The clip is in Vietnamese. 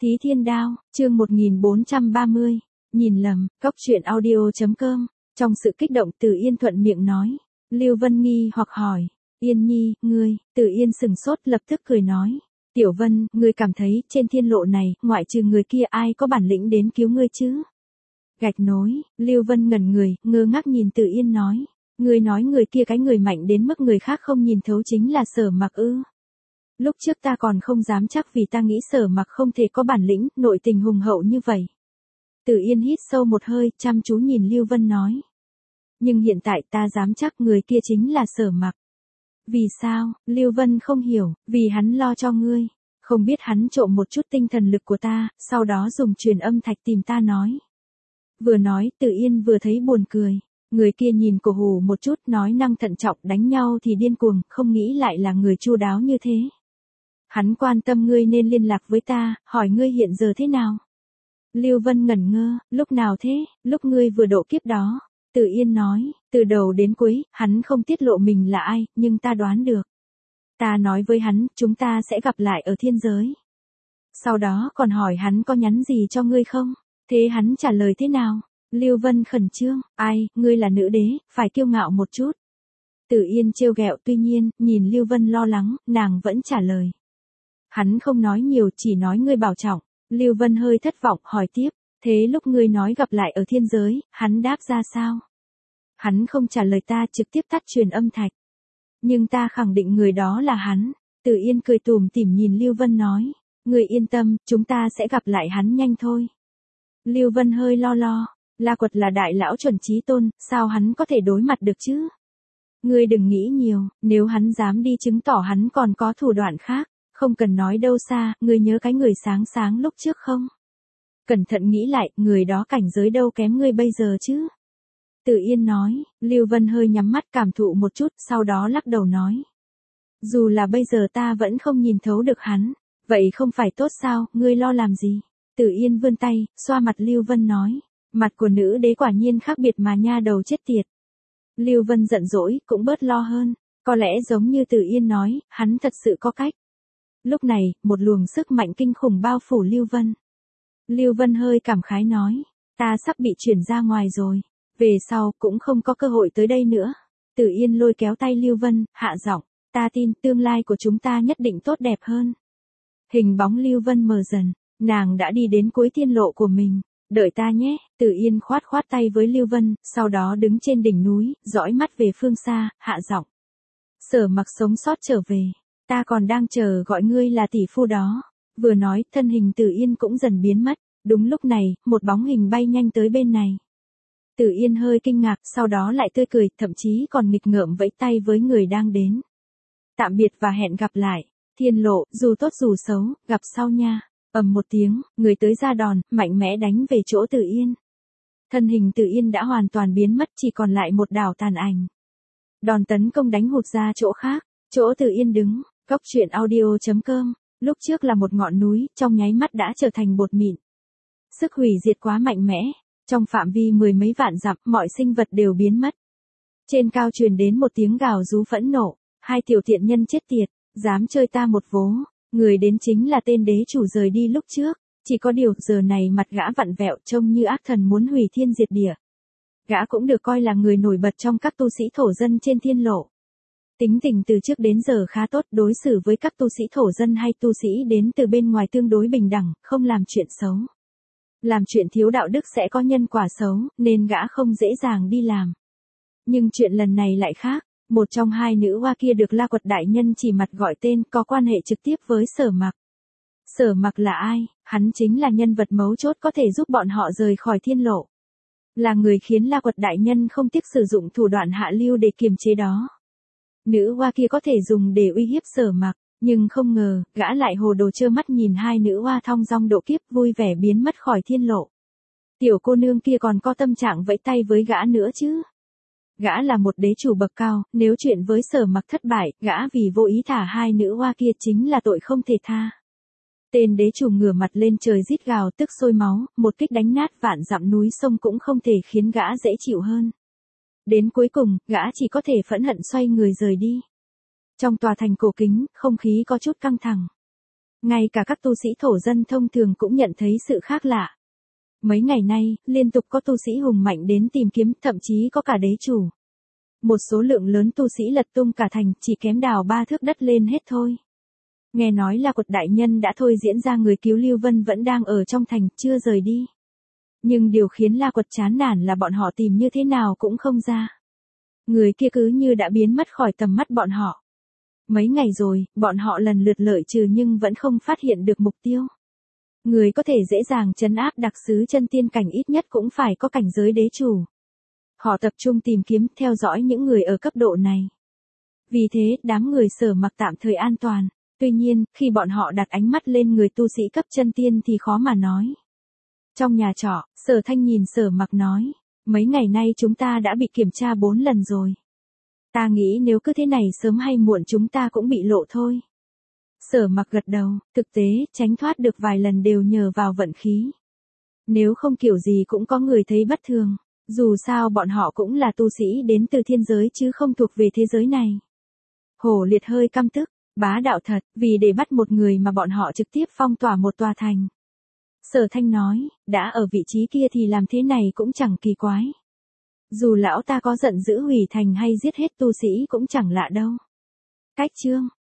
Thí Thiên Đao, chương 1430, nhìn lầm, cóc truyện audio.com, trong sự kích động Từ Yên thuận miệng nói. Lưu Vân nghi hoặc hỏi, Yên Nhi, ngươi, Từ Yên sừng sốt lập tức cười nói. Tiểu Vân, ngươi cảm thấy trên thiên lộ này, ngoại trừ người kia ai có bản lĩnh đến cứu ngươi chứ? Gạch nối, Lưu Vân ngẩn người, ngơ ngác nhìn Từ Yên nói. Ngươi nói người kia cái người mạnh đến mức người khác không nhìn thấu chính là Sở Mặc ư? Lúc trước ta còn không dám chắc vì ta nghĩ Sở Mặc không thể có bản lĩnh, nội tình hùng hậu như vậy. Từ Yên hít sâu một hơi, chăm chú nhìn Lưu Vân nói. Nhưng hiện tại ta dám chắc người kia chính là Sở Mặc. Vì sao? Lưu Vân không hiểu, vì hắn lo cho ngươi. Không biết hắn trộm một chút tinh thần lực của ta, sau đó dùng truyền âm thạch tìm ta nói. Vừa nói, Từ Yên vừa thấy buồn cười. Người kia nhìn cổ hủ một chút, nói năng thận trọng, đánh nhau thì điên cuồng, không nghĩ lại là người chu đáo như thế. Hắn quan tâm ngươi nên liên lạc với ta, hỏi ngươi hiện giờ thế nào? Lưu Vân ngẩn ngơ, lúc nào thế? Lúc ngươi vừa độ kiếp đó. Từ Yên nói, từ đầu đến cuối, hắn không tiết lộ mình là ai, nhưng ta đoán được. Ta nói với hắn, chúng ta sẽ gặp lại ở thiên giới. Sau đó còn hỏi hắn có nhắn gì cho ngươi không? Thế hắn trả lời thế nào? Lưu Vân khẩn trương, ai, ngươi là nữ đế, phải kiêu ngạo một chút. Từ Yên trêu ghẹo, tuy nhiên, nhìn Lưu Vân lo lắng, nàng vẫn trả lời. Hắn không nói nhiều, chỉ nói ngươi bảo trọng. Lưu Vân hơi thất vọng, hỏi tiếp, thế lúc ngươi nói gặp lại ở thiên giới, hắn đáp ra sao? Hắn không trả lời ta, trực tiếp tắt truyền âm thạch. Nhưng ta khẳng định người đó là hắn. Từ Yên cười tủm tỉm nhìn Lưu Vân nói, ngươi yên tâm, chúng ta sẽ gặp lại hắn nhanh thôi. Lưu Vân hơi lo. La Quật là đại lão chuẩn chí tôn, sao hắn có thể đối mặt được chứ? Ngươi đừng nghĩ nhiều, nếu hắn dám đi chứng tỏ hắn còn có thủ đoạn khác, không cần nói đâu xa, ngươi nhớ cái người sáng lúc trước không? Cẩn thận nghĩ lại, người đó cảnh giới đâu kém ngươi bây giờ chứ? Từ Yên nói, Lưu Vân hơi nhắm mắt cảm thụ một chút, sau đó lắc đầu nói. Dù là bây giờ ta vẫn không nhìn thấu được hắn, vậy không phải tốt sao, ngươi lo làm gì? Từ Yên vươn tay, xoa mặt Lưu Vân nói. Mặt của nữ đế quả nhiên khác biệt mà nha đầu chết tiệt. Lưu Vân giận dỗi, cũng bớt lo hơn. Có lẽ giống như Từ Yên nói, hắn thật sự có cách. Lúc này, một luồng sức mạnh kinh khủng bao phủ Lưu Vân. Lưu Vân hơi cảm khái nói, ta sắp bị chuyển ra ngoài rồi. Về sau, cũng không có cơ hội tới đây nữa. Từ Yên lôi kéo tay Lưu Vân, hạ giọng, ta tin tương lai của chúng ta nhất định tốt đẹp hơn. Hình bóng Lưu Vân mờ dần, nàng đã đi đến cuối thiên lộ của mình. Đợi ta nhé, Từ Yên khoát tay với Lưu Vân, sau đó đứng trên đỉnh núi, dõi mắt về phương xa, hạ giọng. Sở Mặc sống sót trở về, ta còn đang chờ gọi ngươi là tỷ phu đó. Vừa nói, thân hình Từ Yên cũng dần biến mất, đúng lúc này, một bóng hình bay nhanh tới bên này. Từ Yên hơi kinh ngạc, sau đó lại tươi cười, thậm chí còn nghịch ngợm vẫy tay với người đang đến. Tạm biệt và hẹn gặp lại, thiên lộ, dù tốt dù xấu, gặp sau nha. Ầm một tiếng, người tới ra đòn, mạnh mẽ đánh về chỗ Từ Yên. Thân hình Từ Yên đã hoàn toàn biến mất, chỉ còn lại một đảo tàn ảnh. Đòn tấn công đánh hụt ra chỗ khác, chỗ Từ Yên đứng, cóc truyện audio.com, lúc trước là một ngọn núi, trong nháy mắt đã trở thành bột mịn. Sức hủy diệt quá mạnh mẽ, trong phạm vi mười mấy vạn dặm, mọi sinh vật đều biến mất. Trên cao truyền đến một tiếng gào rú phẫn nộ, hai tiểu thiện nhân chết tiệt, dám chơi ta một vố. Người đến chính là tên đế chủ rời đi lúc trước, chỉ có điều giờ này mặt gã vặn vẹo trông như ác thần muốn hủy thiên diệt địa. Gã cũng được coi là người nổi bật trong các tu sĩ thổ dân trên thiên lộ. Tính tình từ trước đến giờ khá tốt, đối xử với các tu sĩ thổ dân hay tu sĩ đến từ bên ngoài tương đối bình đẳng, không làm chuyện xấu. Làm chuyện thiếu đạo đức sẽ có nhân quả xấu, nên gã không dễ dàng đi làm. Nhưng chuyện lần này lại khác. Một trong hai nữ hoa kia được La Quật đại nhân chỉ mặt gọi tên, có quan hệ trực tiếp với Sở Mặc. Sở Mặc là ai? Hắn chính là nhân vật mấu chốt có thể giúp bọn họ rời khỏi thiên lộ. Là người khiến La Quật đại nhân không tiếc sử dụng thủ đoạn hạ lưu để kiềm chế đó. Nữ hoa kia có thể dùng để uy hiếp Sở Mặc, nhưng không ngờ, gã lại hồ đồ trơ mắt nhìn hai nữ hoa thong dong độ kiếp vui vẻ biến mất khỏi thiên lộ. Tiểu cô nương kia còn có tâm trạng vẫy tay với gã nữa chứ? Gã là một đế chủ bậc cao, nếu chuyện với Sở Mặc thất bại, gã vì vô ý thả hai nữ hoa kia chính là tội không thể tha. Tên đế chủ ngửa mặt lên trời rít gào tức sôi máu, một kích đánh nát vạn dặm núi sông cũng không thể khiến gã dễ chịu hơn. Đến cuối cùng, gã chỉ có thể phẫn hận xoay người rời đi. Trong tòa thành cổ kính, không khí có chút căng thẳng. Ngay cả các tu sĩ thổ dân thông thường cũng nhận thấy sự khác lạ. Mấy ngày nay, liên tục có tu sĩ hùng mạnh đến tìm kiếm, thậm chí có cả đế chủ. Một số lượng lớn tu sĩ lật tung cả thành, chỉ kém đào 3 thước đất lên hết thôi. Nghe nói là Quật đại nhân đã thôi diễn ra người cứu Lưu Vân vẫn đang ở trong thành, chưa rời đi. Nhưng điều khiến La Quật chán nản là bọn họ tìm như thế nào cũng không ra. Người kia cứ như đã biến mất khỏi tầm mắt bọn họ. Mấy ngày rồi, bọn họ lần lượt lợi trừ nhưng vẫn không phát hiện được mục tiêu. Người có thể dễ dàng trấn áp đặc sứ chân tiên cảnh ít nhất cũng phải có cảnh giới đế chủ. Họ tập trung tìm kiếm, theo dõi những người ở cấp độ này. Vì thế, đám người Sở Mặc tạm thời an toàn. Tuy nhiên, khi bọn họ đặt ánh mắt lên người tu sĩ cấp chân tiên thì khó mà nói. Trong nhà trọ, Sở Thanh nhìn Sở Mặc nói, mấy ngày nay chúng ta đã bị kiểm tra 4 lần rồi. Ta nghĩ nếu cứ thế này sớm hay muộn chúng ta cũng bị lộ thôi. Sở Mặc gật đầu, thực tế, tránh thoát được vài lần đều nhờ vào vận khí. Nếu không kiểu gì cũng có người thấy bất thường, dù sao bọn họ cũng là tu sĩ đến từ thiên giới chứ không thuộc về thế giới này. Hổ Liệt hơi căm tức, bá đạo thật, vì để bắt một người mà bọn họ trực tiếp phong tỏa một tòa thành. Sở Thanh nói, đã ở vị trí kia thì làm thế này cũng chẳng kỳ quái. Dù lão ta có giận dữ hủy thành hay giết hết tu sĩ cũng chẳng lạ đâu. Cách chương